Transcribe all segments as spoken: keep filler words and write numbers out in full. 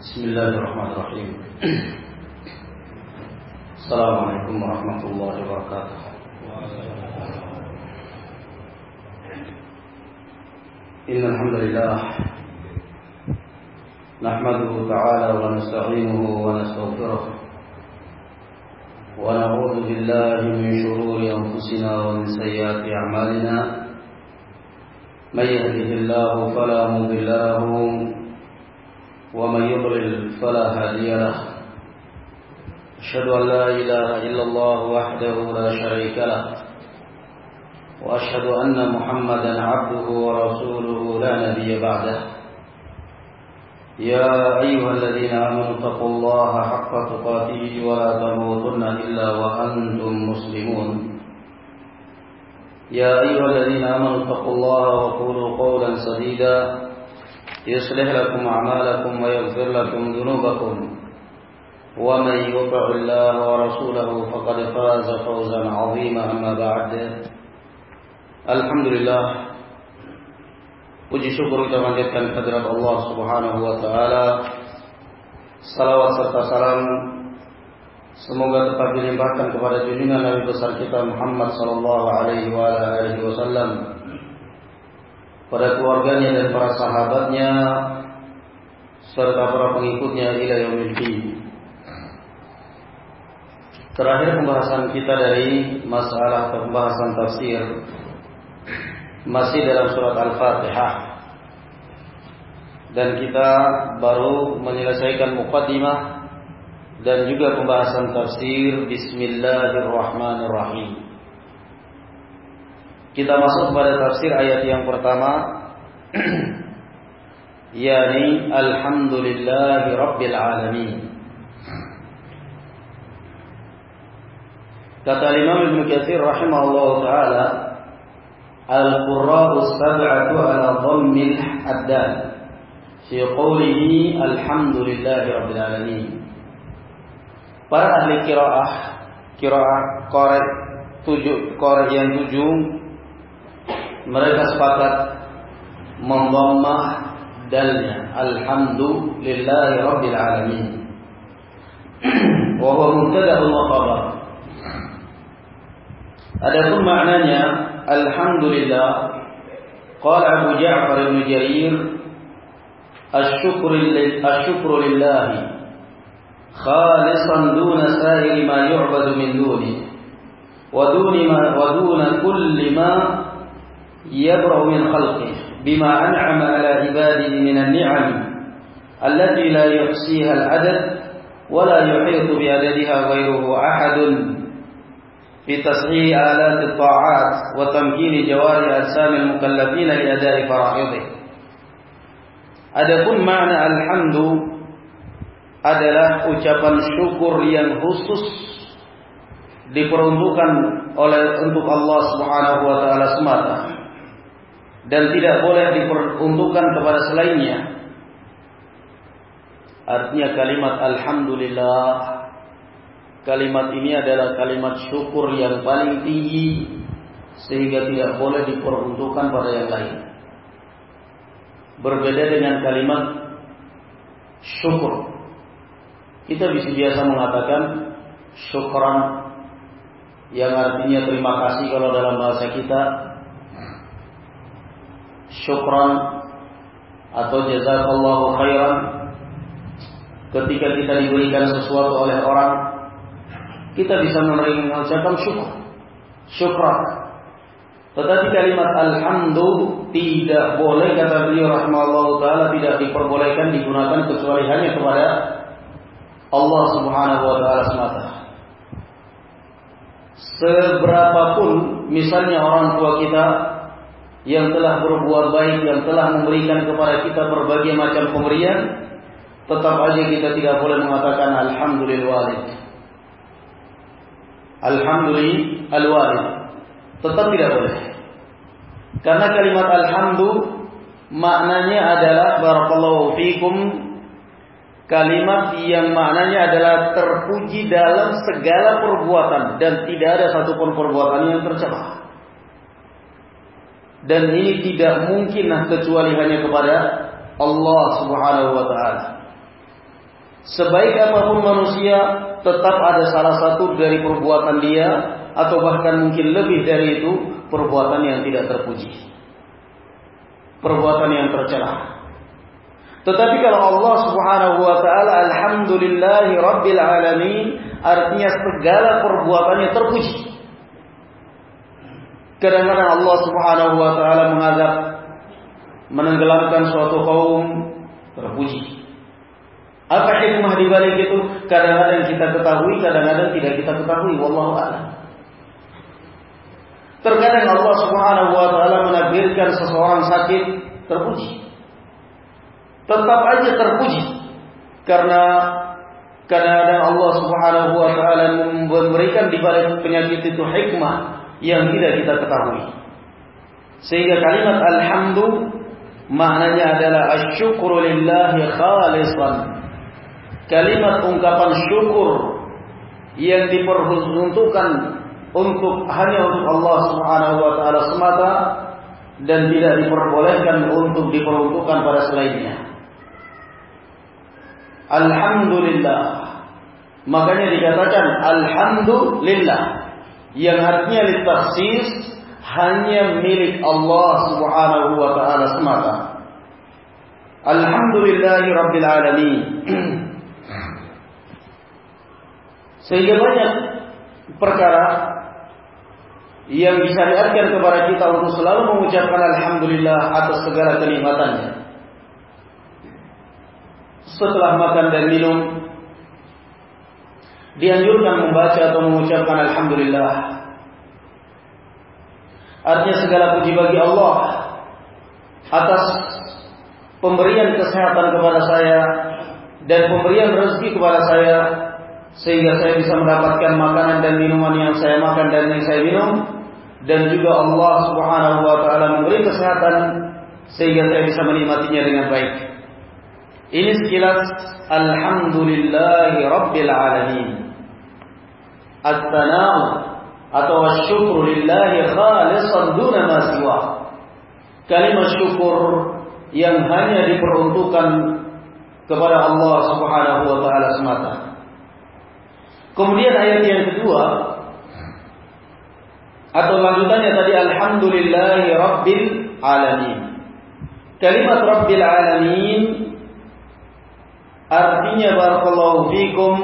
Bismillahirrahmanirrahim. Assalamualaikum warahmatullahi wabarakatuh. Innal hamdalillah nahmaduhu ta'ala wa nasta'inuhu wa nastaghfiruh wa na'udzu billahi min shururi anfusina wa min sayyiati a'malina. May yahdihillahu fala mudilla lahu ومن يضلل فلا هادي له. أشهد أن لا إله إلا الله وحده لا شريك له وأشهد أن محمدا عبده ورسوله لا نبي بعده. يا أيها الذين آمنوا اتقوا الله حق تقاته ولا تموتن إلا وأنتم مسلمون. يا أيها الذين آمنوا اتقوا الله وقولوا قولا سديدا يصلح لكم أعمالكم ويغفر لكم ذنوبكم ومن يطع الله ورسوله فقد فاز فوزا عظيما. أما بعد. Alhamdulillah, puji syukur kita panjatkan kehadirat Allah Subhanahu wa taala. Salawat serta salam semoga tetap dilimpahkan kepada junjungan Nabi besar kita Muhammad sallallahu alaihi wa alihi wasallam, pada keluarganya dan para sahabatnya serta para pengikutnya ila yaumil din. Terakhir pembahasan kita dari masalah atau pembahasan tafsir masih dalam surat Al-Fatihah, dan kita baru menyelesaikan muqaddimah dan juga pembahasan tafsir Bismillahirrahmanirrahim. Kita masuk pada tafsir ayat yang pertama, yakni Alhamdulillahi Rabbil Alamin. Kata Imam Ibn Katsir rahimahullah ta'ala, Al-Qurra'u sab'atu ala dhammil haddad fi qawlihi Alhamdulillahi Rabbil Alamin. Para ahli qiraah, qiraah qari tujuh, qari yang tujuh, mereka sepakat membammah dalnya Alhamdulillahi Rabbil Alamin wa huwa mubtada'un wa khabar. Adapun maknanya Alhamdulillah, qala Abu Ja'far ibn Jarir, Asy-syukru lillahi khalisan duna sa'iri ma yu'badu min duni wa duni ma wa duna kulli ma يبرأ من خلقه بما أنعم على عباده من النعم التي لا يحصيها العدد ولا يحيط بعددها غيره أحد في تصحيح آلات الطاعات وتمكين جوارح أجسام المكلفين لأداء فرائضه. Adapun makna alhamdu adalah ucapan syukur yang khusus diperuntukkan oleh untuk Allah Subhanahu wa taala semata dan tidak boleh diperuntukkan kepada selainnya. Artinya kalimat Alhamdulillah, kalimat ini adalah kalimat syukur yang paling tinggi sehingga tidak boleh diperuntukkan pada yang lain. Berbeda dengan kalimat syukur. Kita bisa biasa mengatakan syukran, yang artinya terima kasih kalau dalam bahasa kita, syukran atau jazakallahu khairan ketika kita diberikan sesuatu oleh orang, kita bisa menerima ucapan syukur, syukran. Tetapi kalimat alhamdu tidak boleh, kata beliau rahimahullah ta'ala, tidak diperbolehkan digunakan kecuali hanya kepada Allah Subhanahu wa ta'ala semata. Seberapapun misalnya orang tua kita yang telah berbuat baik, yang telah memberikan kepada kita berbagai macam pemberian, tetap aja kita tidak boleh mengatakan alhamdulillah walid. Alhamdulillah walid. Tetap tidak boleh. Karena kalimat alhamdu maknanya adalah barakallahu fikum, kalimat yang maknanya adalah terpuji dalam segala perbuatan dan tidak ada satupun perbuatan yang tercela. Dan ini tidak mungkin kecuali hanya kepada Allah Subhanahu wa ta'ala. Sebaik apapun manusia, tetap ada salah satu dari perbuatan dia, atau bahkan mungkin lebih dari itu, perbuatan yang tidak terpuji, perbuatan yang tercela. Tetapi kalau Allah Subhanahu wa taala alhamdulillahi rabbil alamin, artinya segala perbuatannya terpuji. Kadang-kadang Allah Subhanahu wa taala mengazab, menenggelamkan suatu kaum, terpuji. Apa hikmah di balik itu? Kadang-kadang kita ketahui, kadang-kadang tidak kita ketahui, wallahu a'lam. Terkadang Allah Subhanahu wa taala menakdirkan seseorang sakit, terpuji. Tetap aja terpuji. Karena kadang-kadang Allah Subhanahu wa taala memberikan di balik penyakit itu hikmah yang tidak kita ketahui. Sehingga kalimat alhamdu maknanya adalah asyukru lillahi khalisan. Kalimat ungkapan syukur yang diperuntukkan untuk hanya untuk Allah Subhanahu wa taala semata dan tidak diperbolehkan untuk diperuntukkan pada selainnya. Alhamdulillah. Makanya dikatakan alhamdulillah yang artinya litakhsis, hanya milik Allah Subhanahu wa taala semata. Alhamdulillahi rabbil alamin. Sehingga banyak perkara yang disyariatkan kepada kita untuk selalu mengucapkan alhamdulillah atas segala kenikmatannya. Setelah makan dan minum, dianjurkan membaca atau mengucapkan alhamdulillah. Artinya segala puji bagi Allah atas pemberian kesehatan kepada saya dan pemberian rezeki kepada saya, sehingga saya bisa mendapatkan makanan dan minuman yang saya makan dan yang saya minum, dan juga Allah Subhanahu wa taala memberi kesehatan sehingga saya bisa menikmatinya dengan baik. Ini sekilas alhamdulillahi rabbil alamin. At-tana'u atau asyukru lillahi khalisan duna ma siwa. Kalimat syukur yang hanya diperuntukkan kepada Allah Subhanahu wa taala semata. Kemudian ayat yang kedua atau lanjutannya tadi alhamdulillahi rabbil alamin. Kalimat rabbil alamin artinya barakallahu fikum,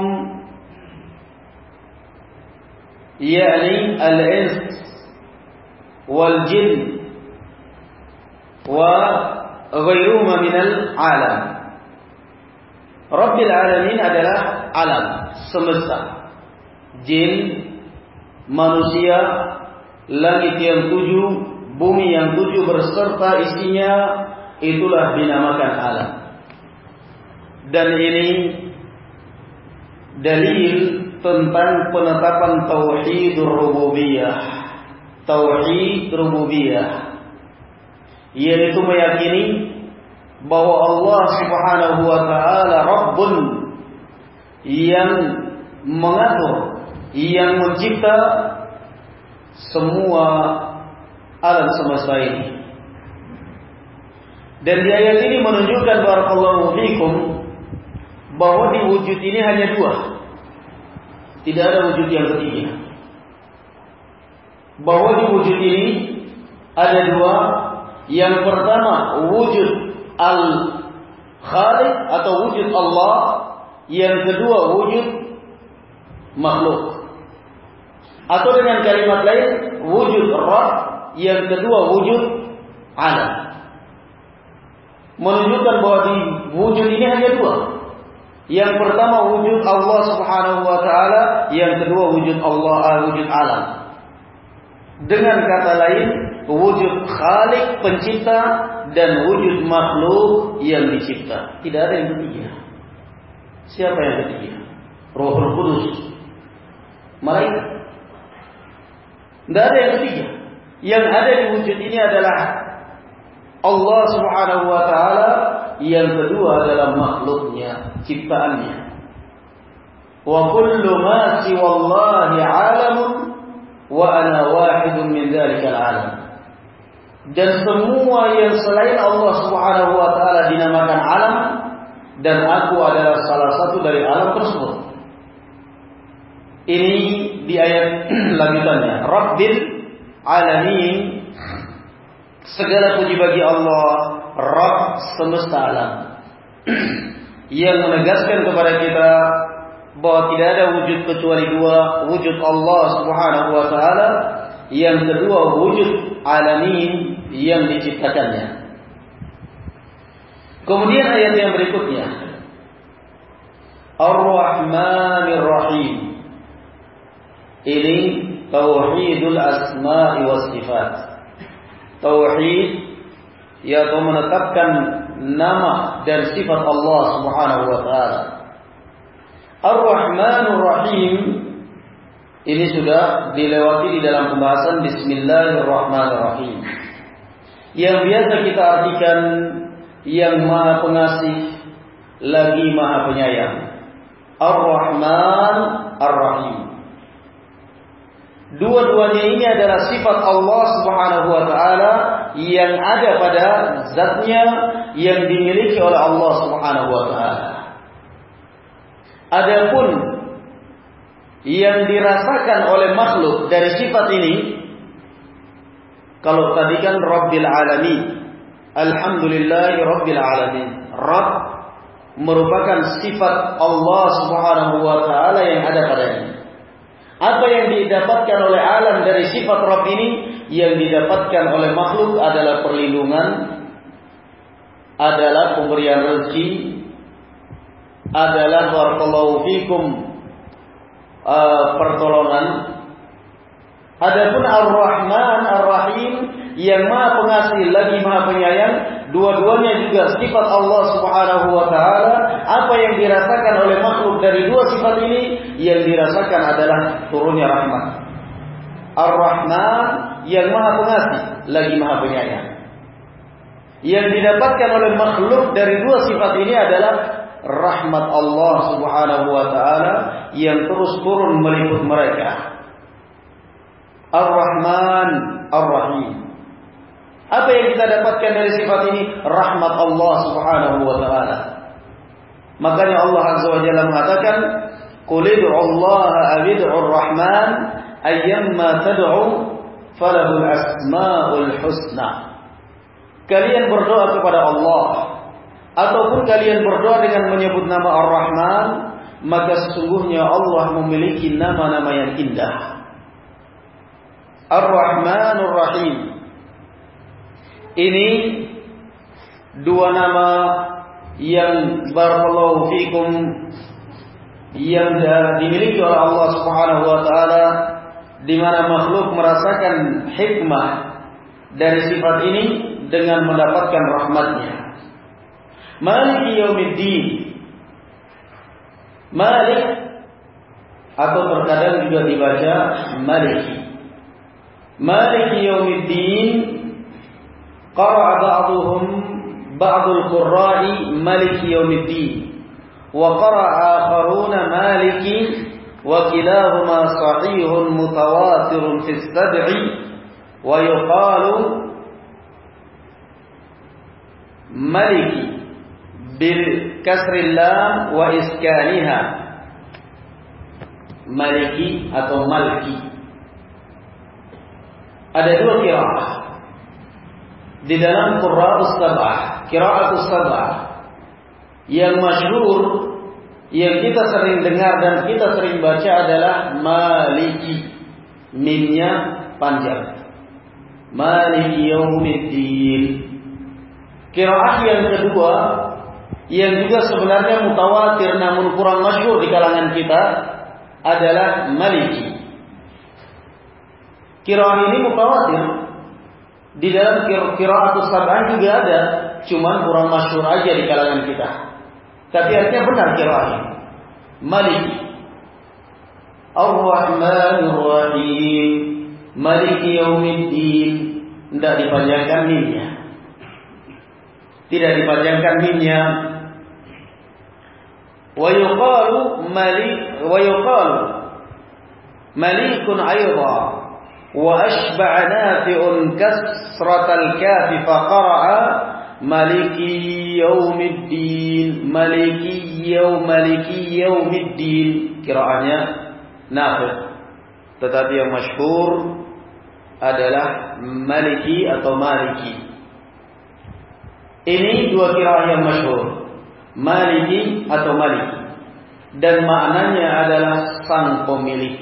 yakni al-ins wal jin wa ghairuhuma minal alam. Rabbil alamin adalah alam semesta, jin, manusia, langit yang tujuh, bumi yang tujuh berserta isinya, itulah dinamakan alam. Dan ini dalil tentang penetapan tauhidur rububiyah. Tauhid rububiyah, yaitu meyakini bahwa Allah Subhanahu wa taala Rabbun, yang mengatur, yang mencipta semua alam semesta ini. Dan di ayat ini menunjukkan barakallahu fikum bahwa di wujud ini hanya dua, tidak ada wujud yang ketiga. Bahwa di wujud ini ada dua. Yang pertama wujud al-Khaliq atau wujud Allah, yang kedua wujud makhluk. Atau dengan kalimat lain wujud Rabb, yang kedua wujud alam. Menunjukkan bahwa di wujud ini hanya dua. Yang pertama wujud Allah Subhanahu wa taala, yang kedua wujud Allah, wujud alam. Dengan kata lain, wujud Khalik pencipta dan wujud makhluk yang dicipta. Tidak ada yang ketiga. Siapa yang ketiga? Rohul Qudus, malaikat. Tidak ada yang ketiga. Yang ada di wujud ini adalah Allah Subhanahu wa taala, yang kedua adalah makhluknya, ciptaannya. Wa kullu ma siwallahi 'alamun wa ana wahidun min dzalikal 'alam. Dan semua yang selain Allah Subhanahu wa taala dinamakan alam, dan aku adalah salah satu dari alam tersebut. Ini di ayat lanjutannya, Rabbil Alamin, segala puji bagi Allah, Rabb semesta alam, yang menegaskan kepada kita bahwa tidak ada wujud kecuali dua, wujud Allah Subhanahu wa taala, yang kedua wujud alamin yang diciptakannya. Kemudian ayat yang berikutnya, Ar-Rahmanir Rahim. Ini tauhidul asma'i was sifat. Tauhid yaitu menetapkan nama dan sifat Allah Subhanahu wa taala. Ar-Rahmanur Rahim ini sudah dilewati di dalam pembahasan Bismillahirrahmanirrahim, yang biasa kita artikan yang Maha Pengasih lagi Maha Penyayang. Ar-Rahman Ar-Rahim. Dua-duanya ini adalah sifat Allah Subhanahu wa taala yang ada pada zatnya, yang dimiliki oleh Allah Subhanahu wa taala. Adapun yang dirasakan oleh makhluk dari sifat ini, kalau tadi kan Rabbil Alamin, Alhamdulillahi Rabbil Alamin, Rabb merupakan sifat Allah Subhanahu wa taala yang ada padanya. Apa yang didapatkan oleh alam dari sifat Rabb ini, yang didapatkan oleh makhluk adalah perlindungan, adalah pemberian rezeki, adalah barakallahu fikum uh, pertolongan. Adapun Ar-Rahman Ar-Rahim yang Maha Pengasih lagi Maha Penyayang, dua-duanya juga sifat Allah Subhanahu wa taala. Apa yang dirasakan oleh makhluk dari dua sifat ini, yang dirasakan adalah turunnya rahmat. Ar-Rahman yang Maha Pengasih lagi Maha Penyayang. Yang didapatkan oleh makhluk dari dua sifat ini adalah rahmat Allah Subhanahu wa taala yang terus turun meliput mereka. Ar-Rahman Ar-Rahim. Apa yang kita dapatkan dari sifat ini? Rahmat Allah Subhanahu wa taala. Makanya Allah Azza wa Jalla mengatakan, "Qul ud'u Allah aw ud'u Ar-Rahman, ayyamma tad'u falahul asmaul husna." Kalian berdoa kepada Allah ataupun kalian berdoa dengan menyebut nama Ar-Rahman, maka sesungguhnya Allah memiliki nama-nama yang indah. Ar-Rahmanur Rahim. Ini dua nama yang barakallahu fikum yang dimiliki oleh Allah Subhanahu wa taala, di mana makhluk merasakan hikmah dari sifat ini dengan mendapatkan rahmatnya. Maliki Yaumiddin. Malik atau terkadang juga dibaca Maliki. Maliki Yaumiddin. Qara'a ba'dhum ba'dul qurra'i Maliki Yaumiddin wa qara'a akharuna Maliki, wa kilahuma sahihun mutawatirun fi as-sab'i, wa yuqalu Maliki bil kasri lam wa iskaniha. Maliki atau Malki. Ada dua qiraah di dalam Qurra'us Sab'ah, Qira'atus Sab'ah. Yang masyhur, yang kita sering dengar dan kita sering baca adalah Maliki. Mimnya panjang. Maliki Yaumiddin. Qiraah yang kedua, yang juga sebenarnya mutawatir namun kurang masyhur di kalangan kita, adalah Maliki. Qiraah ini mutawatir. Di dalam Qira'atus Sab'ah juga ada, cuman kurang masyhur aja di kalangan kita. Tapi artinya benar qiraah ini. Maliki. Ar-Rahmanir Rahim. Maliki Yaumiddin. Tidak dipanjangkan mimnya. Tidak dipanjangkan mimnya. Wa yuqalu Malik, wa yuqalu Malikun aidha. Wa ashba'a nafi'un kasratal kafi faqara'a maliki yaumiddin, maliki yaum maliki yaumiddin. Qiraatnya Nafi'. Tetapi yang masyhur adalah maliki atau maliki. Ini dua qiraat yang masyhur, maliki atau maliki, dan maknanya adalah sang pemilik,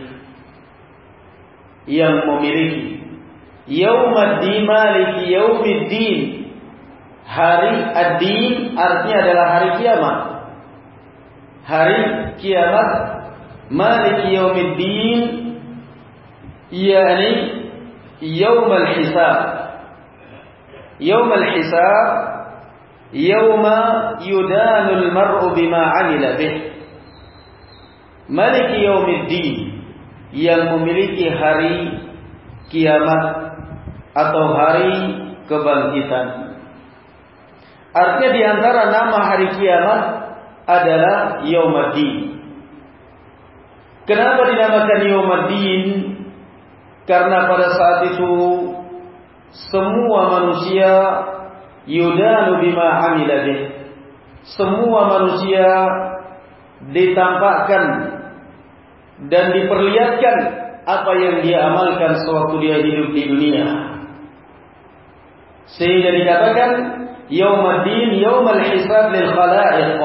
yang memiliki. Yaumiddin, maliki yaumiddin, hari ad-din artinya adalah hari kiamat. Hari kiamat, maliki yaumiddin, yakni yaumul hisab. Yaumul hisab, yauma yudanul mar'u bima 'amila bih. Maliki yaumiddin, yang memiliki hari kiamat atau hari kebangkitan. Artinya di antara nama hari kiamat adalah Yaumuddin. Kenapa dinamakan Yaumuddin? Karena pada saat itu semua manusia yudanu bima amila bih. Semua manusia ditampakkan dan diperlihatkan apa yang dia amalkan sewaktu dia hidup di dunia. Sehingga dikatakan Yaumuddin, yaumul hisab lil khalaiq.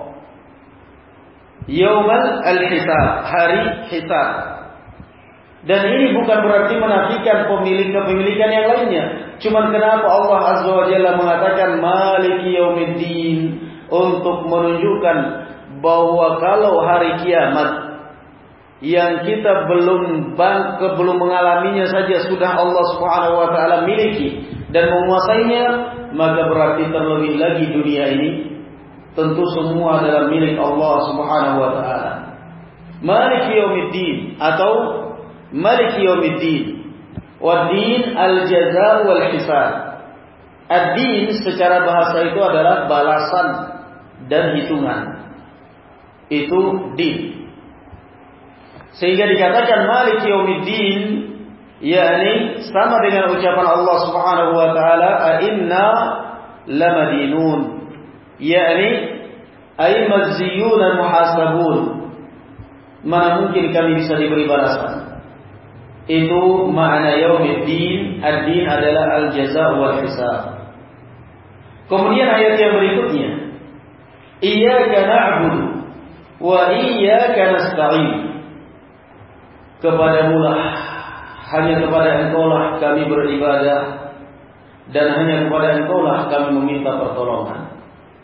Yaumul hisab, hari hisab. Dan ini bukan berarti menafikan pemilik kepemilikan yang lainnya. Cuman kenapa Allah Azza wa Jalla mengatakan Maliki Yaumiddin, untuk menunjukkan bahwa kalau hari kiamat yang kita belum bang, belum mengalaminya saja sudah Allah Subhanahu wa taala miliki dan menguasainya, maka berarti terlebih lagi dunia ini tentu semua adalah milik Allah Subhanahu wa taala. Maliki Yaumiddin atau Maliki Yaumiddin. Wad-din al-jazaa wal hisab. Ad-din secara bahasa itu adalah balasan dan hitungan. Itu din. Sehingga dikatakan Maliki Yaumiddin, yakni sama dengan ucapan Allah Subhanahu wa taala, "Inna lamadinun." Yakni ay majziyun muhasabun. Mana mungkin kami bisa diberi balasan. Itu makna Yaumiddin. Ad-din adalah al-jazaa wal hisab. Kemudian ayat yang berikutnya, Iyyaka na'budu wa iyyaka nasta'in. Kepadamu lah, hanya kepada Engkau lah kami beribadah, dan hanya kepada Engkau lah kami meminta pertolongan.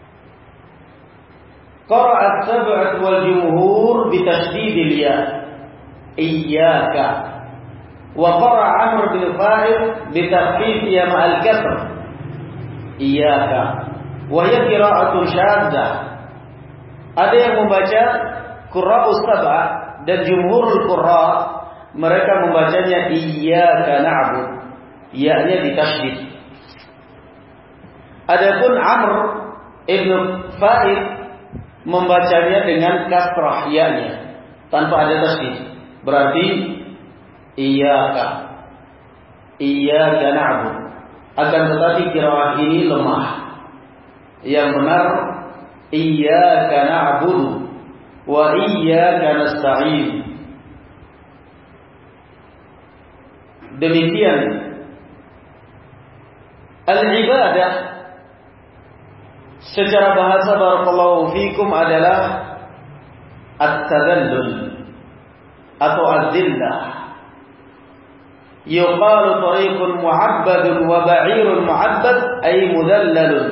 Qara'at sab'at wal jumhur bi tasydidil ya. Iyyaka. Wa qara'a Amr bin Fa'il bi takhfif ya ma'al kasr. Iyyaka. Wa hiya qira'atun syadzah. Ada yang membaca qurra'us sab'ah dan jumhurul qurra, mereka membacanya iyyaka na'bud, ya-nya ditasydid. Adapun Amr ibn Fa'il membacanya dengan kasrah ya-nya tanpa ada tasydid. Berarti iyyaka, iyyaka na'bud. Akan tetapi qiraah ini lemah. Yang benar iyyaka na'budu wa iyyaka nasta'in. Demikian al-ibadah secara bahasa barakallahu fikum adalah at-tadallul atau az-zillah. Yuqalu tariqun mu'abbadun wa ba'irun mu'abbad ay mudallalun.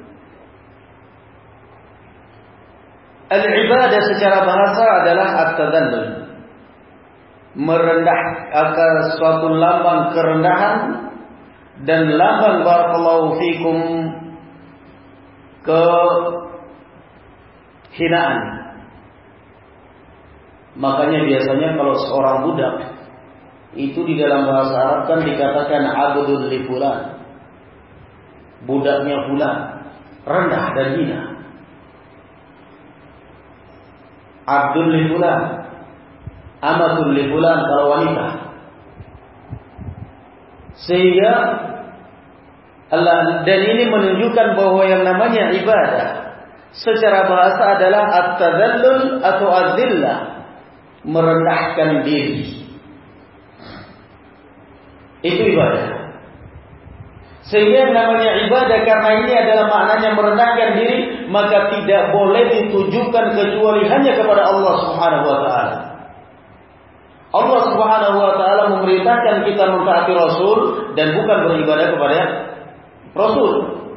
Al-ibadah secara bahasa adalah at-tadallul, merendah akan suatu lambang kerendahan dan lambang barakallahu fikum kehinaan. Makanya biasanya kalau seorang budak itu di dalam bahasa Arab kan dikatakan abdul li fulan, budaknya fulan, rendah dan hina. Abdul li fulan, amatul li fulan kalau wanita. Sehingga Allah, dan ini menunjukkan bahwa yang namanya ibadah secara bahasa adalah at-tadallul atau az-zillah, merendahkan diri. Itu ibadah. Sehingga namanya ibadah karena ini adalah maknanya merendahkan diri, maka tidak boleh ditujukan kecuali hanya kepada Allah Subhanahu wa taala. Allah Subhanahu wa taala memerintahkan kita mentaati Rasul dan bukan beribadah kepada Rasul.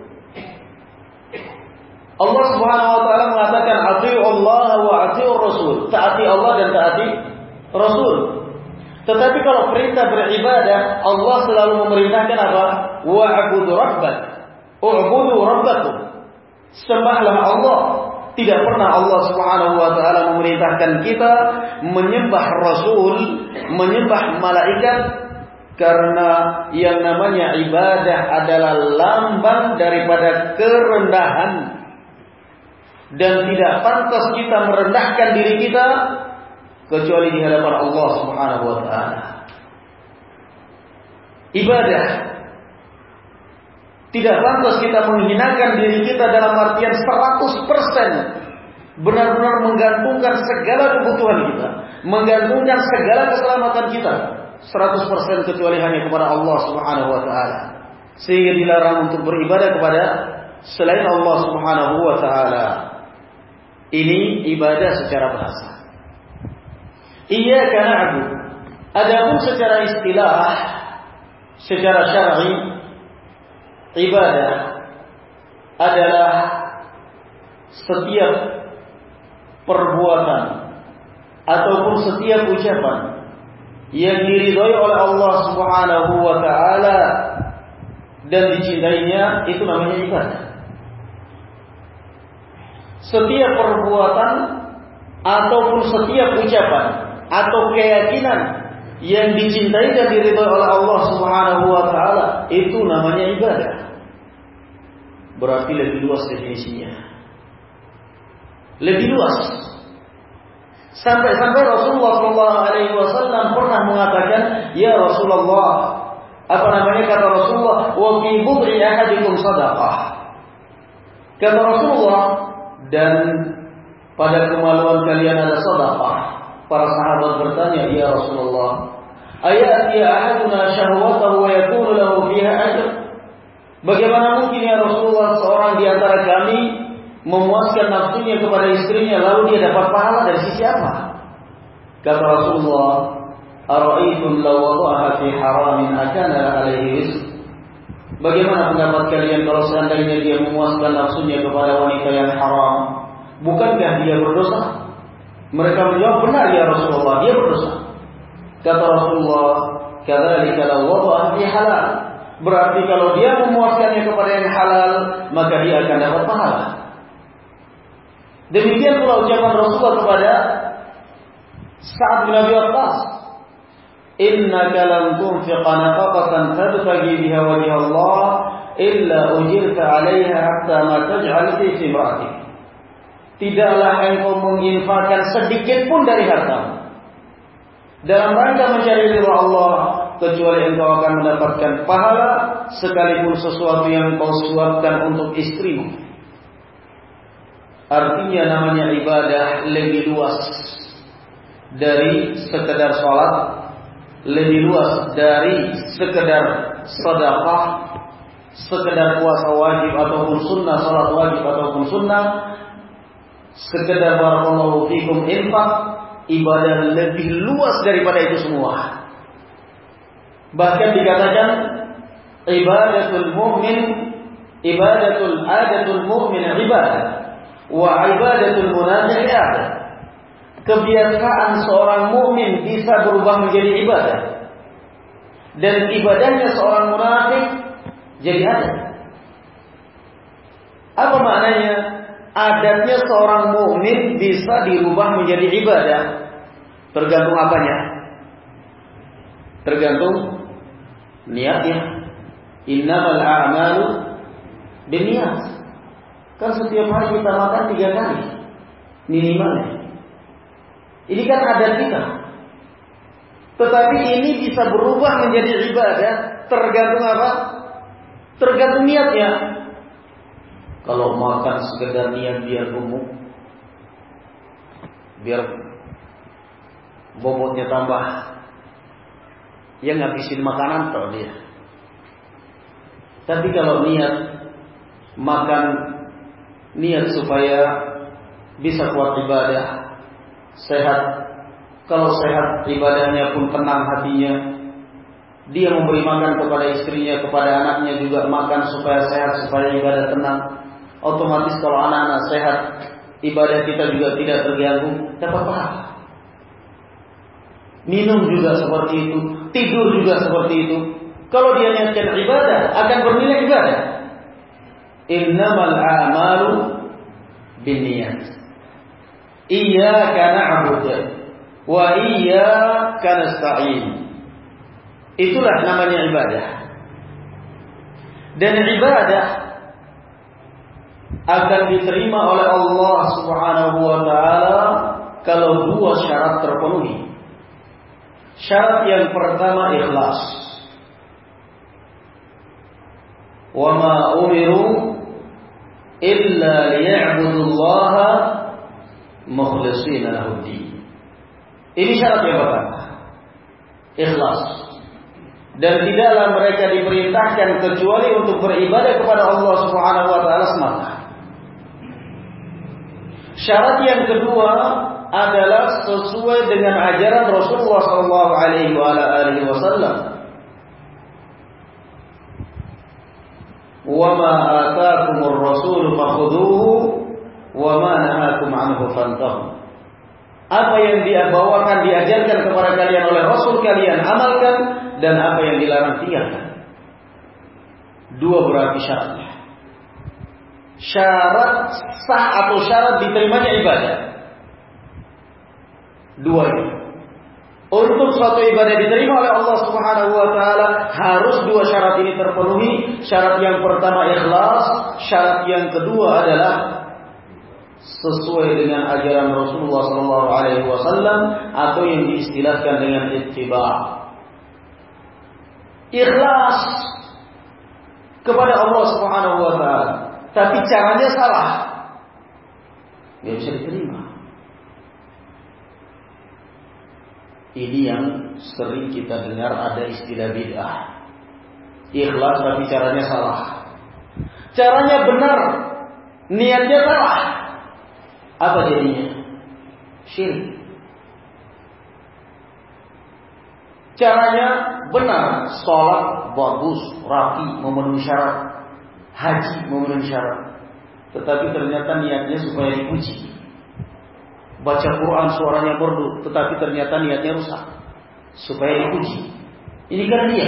Allah Subhanahu wa taala mengatakan atii'u Allah wa atii'ur Rasul, taati Allah dan taati Rasul. Tetapi kalau perintah beribadah, Allah selalu memerintahkan apa? Wa'budu rabbak, u'budu rabbakum. Sembahlah Allah. Tidak pernah Allah Subhanahu wa taala memerintahkan kita menyembah Rasul, menyembah malaikat, karena yang namanya ibadah adalah lambang daripada kerendahan. Dan tidak pantas kita merendahkan diri kita kecuali di hadapan Allah Subhanahu wa taala. Ibadah tidak pantas kita menghinakan diri kita dalam artian seratus persen benar-benar menggantungkan segala kebutuhan kita, menggantungkan segala keselamatan kita seratus persen kecuali hanya kepada Allah Subhanahu wa taala. Sehingga dilarang untuk beribadah kepada selain Allah Subhanahu wa taala. Ini ibadah secara bahasa. Iyyaka na'budu. Adapun secara istilah, secara syar'i, ibadah adalah setiap perbuatan ataupun setiap ucapan yang diridhai oleh Allah Subhanahu wa taala dan dicintainya, itu namanya ibadah. Setiap perbuatan ataupun setiap ucapan atau keyakinan yang dicintai dan diridhai oleh Allah Subhanahu wa taala, itu namanya ibadah. Berarti lebih luas definisinya. Lebih luas. Sampai-sampai Rasulullah shallallahu alaihi wasallam pernah mengatakan, "Ya Rasulullah," apa namanya kata Rasulullah, "wa fi bud'i ahadikum shadaqah." Kata Rasulullah, dan pada kemaluan kalian ada sedekah. Para sahabat bertanya, "Ya Rasulullah, ayati ahaduna syahwatahu wa yakunu lahu fiha ajr?" Bagaimana mungkin ya Rasulullah seorang di antara kami memuaskan nafsunya kepada istrinya lalu dia dapat pahala dari sisi apa? Kata Rasulullah, "Ara'aytum law wada'aha fi haramin akana alaihi rizq?" Bagaimana pendapat kalian kalau seandainya dia memuaskan nafsunya kepada wanita yang haram, bukankah dia berdosa? Mereka menjawab, "Benar ya Rasulullah, dia berdosa." Kata Rasulullah, "Kadzalika law wada'aha fi halal." Berarti kalau dia memuaskannya kepada yang halal, maka dia akan dapat pahala. Demikian pula ucapan Rasulullah kepada Sa'ad bin Abi Waqqas, "Innaka lam tunfiqa nafaqatan tabtaghi biha wajha Allah illa ujirta 'alaiha hatta ma taj'al fi imra'atik." Tidaklah engkau menginfakkan sedikit pun dari hartamu dalam rangka mencari ridha Allah, kecuali engkau akan mendapatkan pahala sekalipun sesuatu yang kau suapkan untuk istrimu. Artinya namanya ibadah lebih luas dari sekedar sholat, lebih luas dari sekedar sedekah, sekedar puasa wajib ataupun sunnah, salat wajib ataupun sunnah, sekedar barakallahu fikum infak. Ibadah lebih luas daripada itu semua. Bahkan dikatakan ibadatul mu'min, ibadatul adatul mu'min ibadah, wa ibadatul munafiq ibadah. Kebiasaan seorang mukmin bisa berubah menjadi ibadah, dan ibadahnya seorang munafik jadi adat. Apa maknanya? Adatnya seorang mukmin bisa dirubah menjadi ibadah. Tergantung apanya? Tergantung niatnya. Innamal a'malu binniyat. Kan setiap hari kita makan tiga kali minimalnya. Ini kan adat kita. Tetapi ini bisa berubah menjadi ibadah tergantung apa? Tergantung niatnya. Kalau makan sekedar niat biar gemuk, biar bobotnya tambah, ya ngabisin makanan toh dia. Tapi kalau niat makan, niat supaya bisa kuat ibadah, sehat. Kalau sehat ibadahnya pun tenang hatinya. Dia memberi makan kepada istrinya, kepada anaknya juga makan supaya sehat, supaya ibadah tenang. Otomatis kalau anak-anak sehat, ibadah kita juga tidak terganggu, dapat pahala. Minum juga seperti itu, tidur juga seperti itu. Kalau dia niatkan ibadah, akan bernilai ibadah. Innamal a'malu binniyat. Iyyaka na'budu wa iyyaka nasta'in. Itulah namanya ibadah. Dan ibadah akan diterima oleh Allah Subhanahu wa taala kalau dua syarat terpenuhi. Syarat yang pertama ikhlas. Wa ma umiru illa liya'budullaha mukhlishina lahud-din. Ini syarat yang pertama. Ikhlas. Dan tidaklah mereka diperintahkan kecuali untuk beribadah kepada Allah Subhanahu wa taala semata. Syarat yang kedua adalah sesuai dengan ajaran Rasulullah sallallahu alaihi wasallam. Wa ma ataakumur rasul fakhudhuhu wa ma nahakum anhu fantahu. Apa yang dia bawakan, diajarkan kepada kalian oleh Rasul kalian, amalkan, dan apa yang dilarang, tinggalkan. Dua berarti syaratnya. Syarat sah atau syarat diterimanya ibadah. Dua ini. Untuk suatu ibadah diterima oleh Allah Subhanahu wa taala harus dua syarat ini terpenuhi. Syarat yang pertama ikhlas, syarat yang kedua adalah sesuai dengan ajaran Rasulullah sallallahu alaihi wasallam atau yang diistilahkan dengan ittiba'. Ikhlas kepada Allah Subhanahu wa taala, tapi caranya salah, nggak bisa diterima. Ini yang sering kita dengar, ada istilah bid'ah. Ikhlas tapi caranya salah. Caranya benar, niatnya salah. Apa jadinya? Syirik. Caranya benar, sholat bagus, rapi, memenuhi syarat, haji memenuhi syarat, tetapi ternyata niatnya supaya dipuji. Baca Quran suaranya merdu, tetapi ternyata niatnya rusak, supaya dipuji. Ini kan dia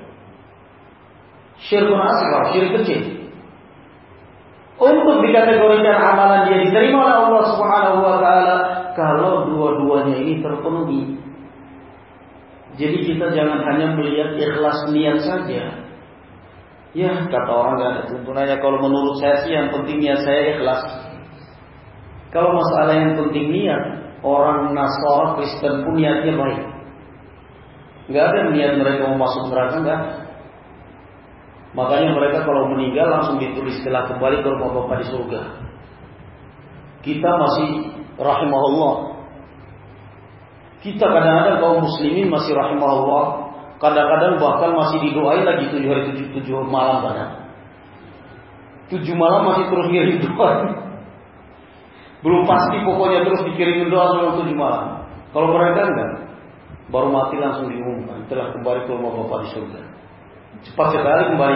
syirkun asghar, syirik kecil. Untuk dikategorikan amalan dia diterima oleh Allah Subhanahu wa taala kalau dua-duanya ini terpenuhi. Jadi kita jangan hanya melihat ikhlas niat saja. Ya, kata orang gak ada tuntunannya. Kalau menurut saya sih yang penting niat saya ikhlas. Kalau masalah yang penting niat, orang Nasara, Kristen pun niatnya baik. Gak ada niat mereka mau masuk neraka, enggak. Makanya mereka kalau meninggal langsung ditulis setelah kembali ke rumah Bapa di surga. Kita masih rahimahullah. Kita kadang-kadang kaum muslimin masih rahimahullah. Kadang-kadang bahkan masih didoain lagi tujuh hari tujuh, tujuh malam kadang. Tujuh malam masih terus ngirim doa. Belum pasti pokoknya terus dikirimin doa selama tujuh malam. Kalau mereka enggak, baru mati langsung diumumkan telah kembali ke rumah Bapa di surga. Cepat sekali kembali.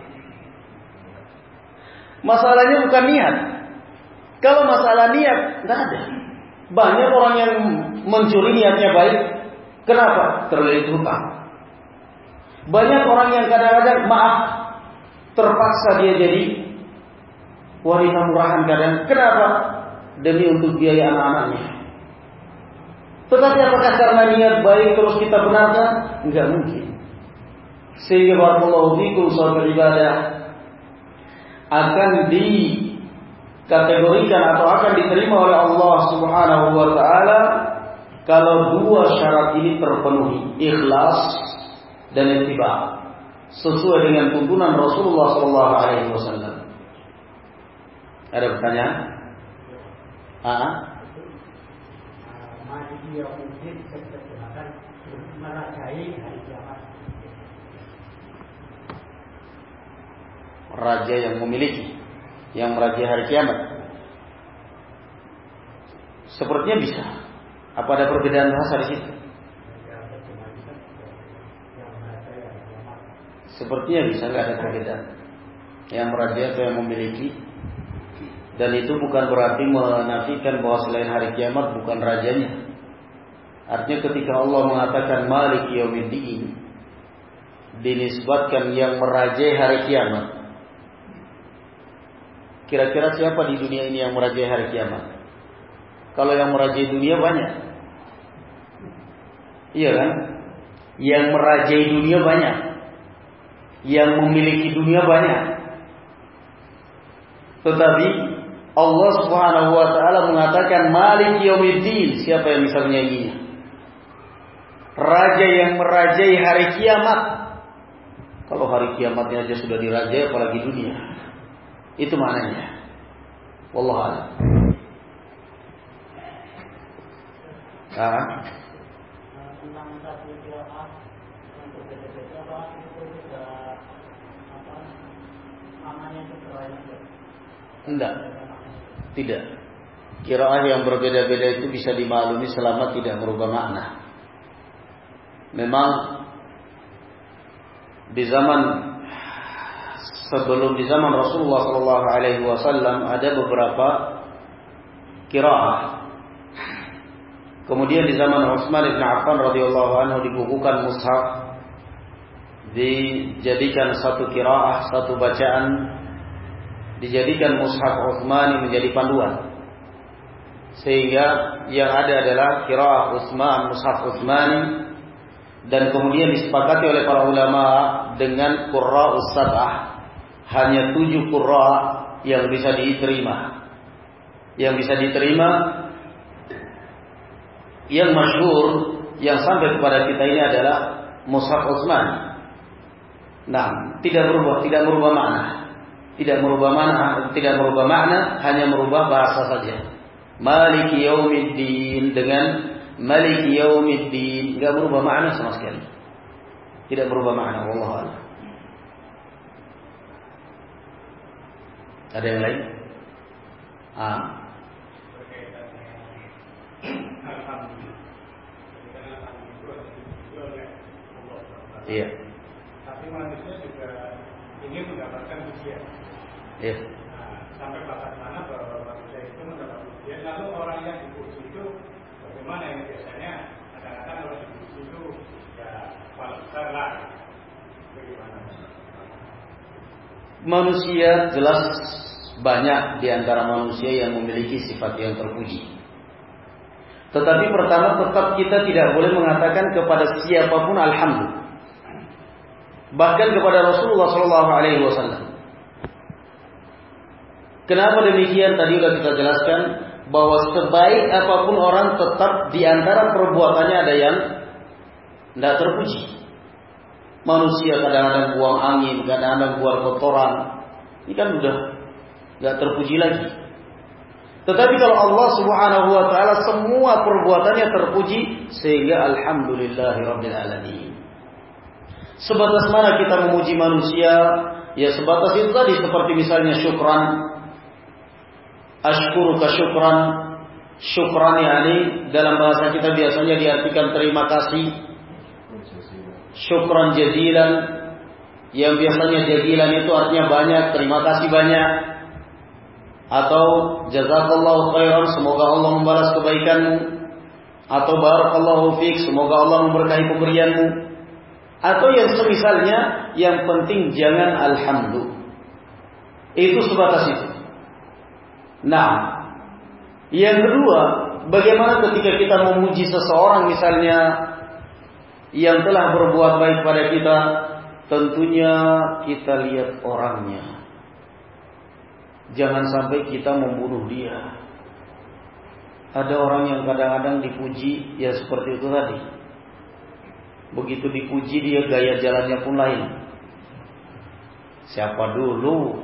Masalahnya bukan niat. Kalau masalah niat, tidak ada. Banyak orang yang mencuri niatnya baik. Kenapa? Terlilit hutang. Banyak orang yang kadang-kadang maaf, terpaksa dia jadi wanita murahan kadang. Kenapa? Demi untuk biaya anak-anaknya. Tetapi apakah karena niat baik terus kita benarkan? Enggak mungkin. Sehingga barakallahu fikum suatu ibadah akan dikategorikan atau akan diterima oleh Allah Subhanahu wa taala kalau dua syarat ini terpenuhi, ikhlas dan ittiba'. sesuai dengan tuntunan Rasulullah Sallallahu Alaihi Wasallam. Ada pertanyaan? Ah? Raja yang memiliki, yang merajai hari kiamat. Sepertinya bisa. Apa ada perbedaan bahasa di situ? Sepertinya bisa, nggak ada perbedaan. Yang merajai atau yang memiliki. Dan itu bukan berarti menafikan bahwa selain hari kiamat bukan rajanya. Artinya ketika Allah mengatakan Malik Yaumiddin, dinisbatkan yang merajai hari kiamat. Kira-kira siapa di dunia ini yang merajai hari kiamat? Kalau yang merajai dunia banyak. Iya kan? Yang merajai dunia banyak. Yang memiliki dunia banyak. Tetapi Allah Subhanahu wa taala mengatakan Malik Yaumiddin, siapa yang bisa menyanyinya? Raja yang merajai hari kiamat. Kalau hari kiamatnya aja sudah dirajai, apalagi dunia. Itu maknanya. Wallahu a'lam. Ah. Tentang satu qiraah untuk beda-beda apa itu juga apa namanya itu berbeda. Enggak. Tidak. Qiraah yang berbeda-beda itu bisa dimaklumi selama tidak merubah makna. Memang di zaman sebelum di zaman Rasulullah Sallallahu Alaihi Wasallam ada beberapa qiraah. Kemudian di zaman Utsman bin Affan radhiyallahu anhu dibukukan mushaf, dijadikan satu qiraah, satu bacaan, dijadikan mushaf Utsmani menjadi panduan. Sehingga yang ada adalah qiraah Utsman, mushaf Utsmani, dan kemudian disepakati oleh para ulama dengan qurra'us sab'ah. Hanya tujuh qurra yang bisa diterima. Yang bisa diterima, yang masyhur, yang sampai kepada kita ini adalah mushaf Utsman. Nah, tidak berubah, tidak merubah makna. Tidak merubah makna, tidak merubah makna, hanya merubah bahasa saja. Maliki Yaumiddin dengan Maliki Yaumiddin, enggak berubah makna sama sekali. Tidak berubah makna, wallahu a'lam. Ada yang lain? Ah. Iya. Tapi manusia juga ingin mendapatkan pujian. Iya. Nah, sampai batas mana bahwa manusia itu mendapat pujian? Lalu orang yang dipuji itu bagaimana? Yang biasanya kadang-kadang kalau dipuji itu ya paling besar lah. Bagaimana? Manusia jelas banyak di antara manusia yang memiliki sifat yang terpuji. Tetapi pertama tetap kita tidak boleh mengatakan kepada siapapun alhamdulillah. Bahkan kepada Rasulullah Sallallahu Alaihi Wasallam. Kenapa demikian? Tadi sudah kita jelaskan bahwa sebaik apapun orang tetap di antara perbuatannya ada yang tidak terpuji. Manusia kadang-kadang buang angin, kadang-kadang buang kotoran. Ini kan sudah tidak terpuji lagi. Tetapi kalau Allah Subhanahu Wa Taala semua perbuatannya terpuji, sehingga alhamdulillahirabbil alamin. Sebatas mana kita memuji manusia? Ya sebatas itu tadi, seperti misalnya syukran, ashkuruka syukran. Syukran yakni dalam bahasa kita biasanya diartikan terima kasih. Syukran jazilan, yang biasanya jazilan itu artinya banyak, terima kasih banyak. Atau jazakallahu khairan, semoga Allah membalas kebaikanmu. Atau barakallahu fiik, semoga Allah memberkahi pemberianmu. Atau yang semisalnya, yang penting jangan alhamdulillah. Itu sebatas itu. Nah, yang kedua, bagaimana ketika kita memuji seseorang misalnya yang telah berbuat baik pada kita, tentunya kita lihat orangnya. Jangan sampai kita membunuh dia. Ada orang yang kadang-kadang dipuji, ya seperti itu tadi. Begitu dipuji dia gaya jalannya pun lain. Siapa dulu?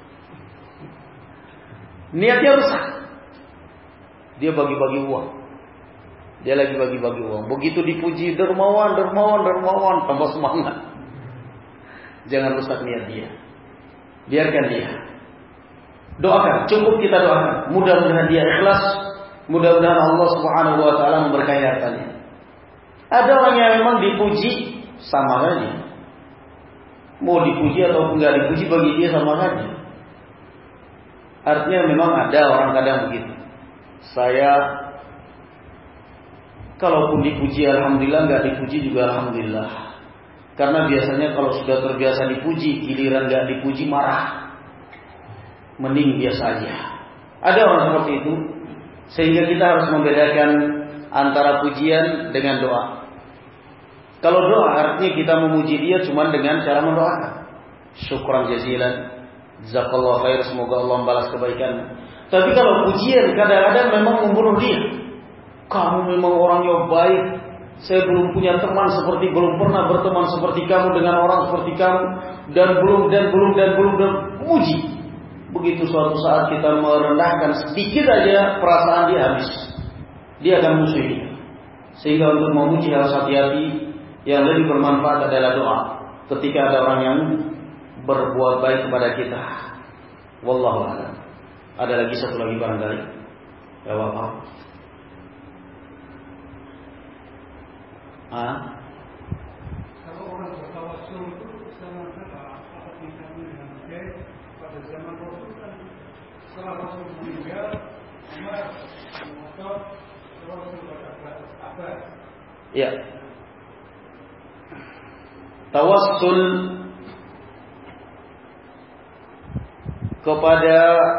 Niatnya rusak. Dia bagi-bagi uang. Dia lagi bagi-bagi uang. Begitu dipuji dermawan, dermawan, dermawan, tambah semangat. Jangan rusak niat dia. Biarkan dia. Doakan, cukup kita doakan. Mudah-mudahan dia ikhlas. Mudah-mudahan Allah Subhanahu wa taala memberkahi hartanya. Ada orang yang memang dipuji sama saja. Mau dipuji atau enggak dipuji bagi dia sama saja. Artinya memang ada orang kadang begitu. Saya kalaupun dipuji alhamdulillah, enggak dipuji juga alhamdulillah. Karena biasanya kalau sudah terbiasa dipuji, giliran enggak dipuji marah. Mending biasa aja. Ada orang seperti itu. Sehingga kita harus membedakan antara pujian dengan doa. Kalau doa artinya kita memuji dia cuma dengan cara mendoakan. Syukran jazilan, jazakallahu khair, semoga Allah membalas kebaikan. Tapi kalau pujian kadang-kadang memang membunuh dia. Kamu memang orang yang baik. Saya belum punya teman seperti, belum pernah berteman seperti kamu dengan orang seperti kamu, dan belum dan belum dan belum dan puji. Begitu suatu saat kita merendahkan sedikit aja, perasaan dia habis. Dia akan musuh dia. Sehingga untuk memuji harus hati-hati. Yang lebih bermanfaat adalah doa ketika ada orang yang berbuat baik kepada kita. Wallahu a'lam. Ada lagi satu lagi barangkali? Ya apa? Ah? Kalau orang bertawassul itu sama dengan apa tindakan yang baik pada zaman Rasul kan, setelah Rasul meninggal, Umar mengotot Rasul pada abad. Ya. Tawassul kepada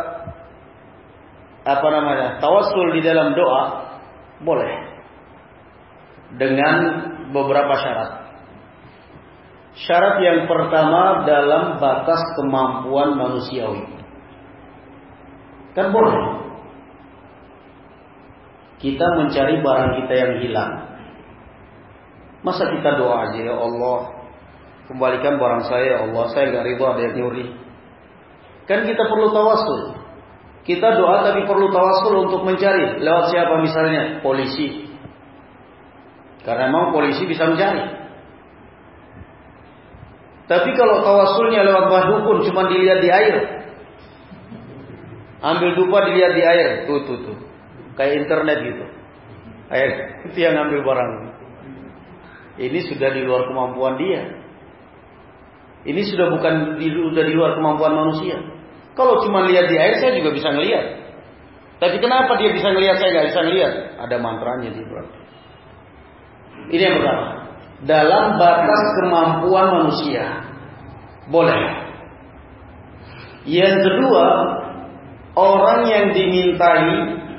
apa namanya? Tawassul di dalam doa boleh dengan beberapa syarat. Syarat yang pertama dalam batas kemampuan manusiawi. Kan boleh kita mencari barang kita yang hilang. Masa kita doa aja, ya Allah, kembalikan barang saya, ya Allah, saya gak ridha ada yang nyuri. Kan kita perlu tawassul. Kita doa tapi perlu tawassul untuk mencari. Lewat siapa misalnya? Polisi. Karena memang polisi bisa mencari. Tapi kalau tawassulnya lewat bah dukun, cuma dilihat di air. Ambil dupa dilihat di air. Tuh, tuh, tuh. Kayak internet gitu. Air, itu yang ambil barang. Ini sudah di luar kemampuan dia. Ini sudah bukan di, sudah di luar kemampuan manusia. Kalau cuma lihat di air saya juga bisa ngelihat. Tapi kenapa dia bisa ngelihat saya nggak bisa ngelihat? Ada mantranya di berarti. Ini yang pertama. Dalam batas kemampuan manusia boleh. Yang kedua, orang yang dimintai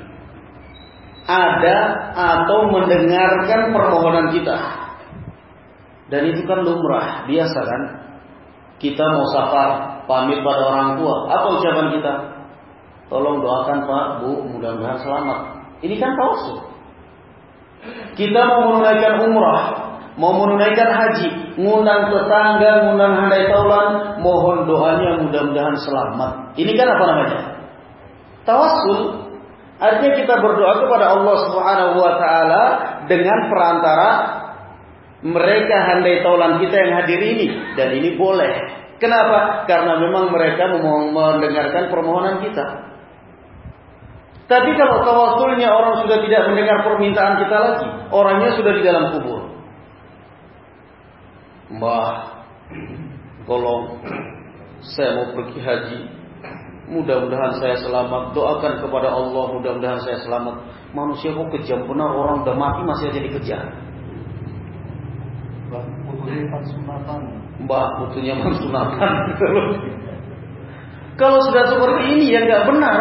ada atau mendengarkan permohonan kita. Dan itu kan lumrah, biasa kan? Kita mau safar, pamit pada orang tua. Apa ucapan kita? Tolong doakan Pak, Bu, mudah-mudahan selamat. Ini kan tawassul. Kita mau menunaikan umrah, mau menunaikan haji, ngundang tetangga, ngundang handai taulan, mohon doanya mudah-mudahan selamat. Ini kan apa namanya? Tawassul. Artinya kita berdoa kepada Allah Subhanahu wa taala dengan perantara mereka handai taulan kita yang hadir ini, dan ini boleh. Kenapa? Karena memang mereka mau mendengarkan permohonan kita. Tapi kalau tawassulnya orang sudah tidak mendengar permintaan kita lagi, orangnya sudah di dalam kubur. Mbah, tolong saya mau pergi haji, mudah-mudahan saya selamat. Doakan kepada Allah, mudah-mudahan saya selamat. Manusia kok kejam benar, orang udah mati masih aja dikejar. Butuhnya sunatan. Mbak, butuhnya sunatan. Kalau sudah seperti ini ya nggak benar.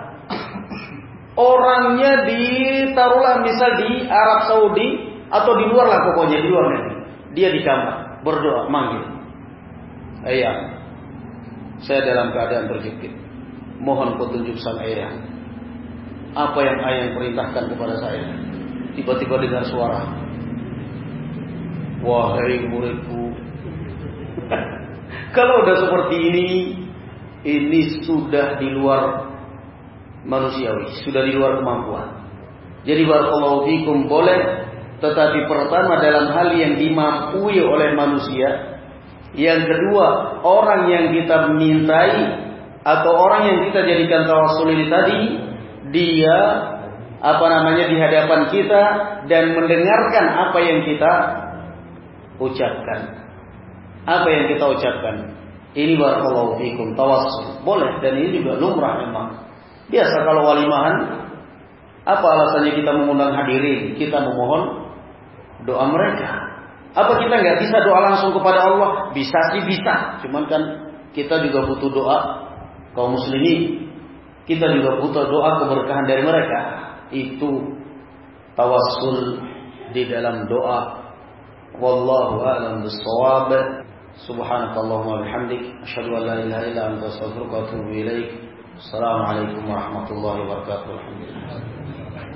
Orangnya ditaruhlah misal di Arab Saudi atau di luar lah, pokoknya di luar negeri. Dia di kamar berdoa, manggil. Ayah, saya dalam keadaan terjepit. Mohon petunjuk sang ayah. Apa yang ayah perintahkan kepada saya? Tiba-tiba dengar suara. Wahai muridku, Kalau udah seperti ini, ini sudah di luar manusiawi, sudah di luar kemampuan. Jadi barakallahu fikum boleh, tetapi pertama dalam hal yang dimampui oleh manusia. Yang kedua, orang yang kita mintai atau orang yang kita jadikan tawassul ini tadi, dia apa namanya di hadapan kita dan mendengarkan apa yang kita ucapkan. Apa yang kita ucapkan. Ini barakallahu fikum tawassul. Boleh, dan ini juga lumrah memang. Biasa kalau walimahan, apa alasannya kita mengundang hadirin? Kita memohon doa mereka. Apa kita nggak bisa doa langsung kepada Allah? Bisa sih bisa. Cuman kan kita juga butuh doa kaum muslimin. Kita juga butuh doa keberkahan dari mereka. Itu tawassul di dalam doa. Wallahu a'lam bissawab. Subhanakallahumma bihamdik asyhadu an la ilaha illa anta astaghfiruka wa atubu ilaik. Assalamualaikum warahmatullahi wabarakatuh.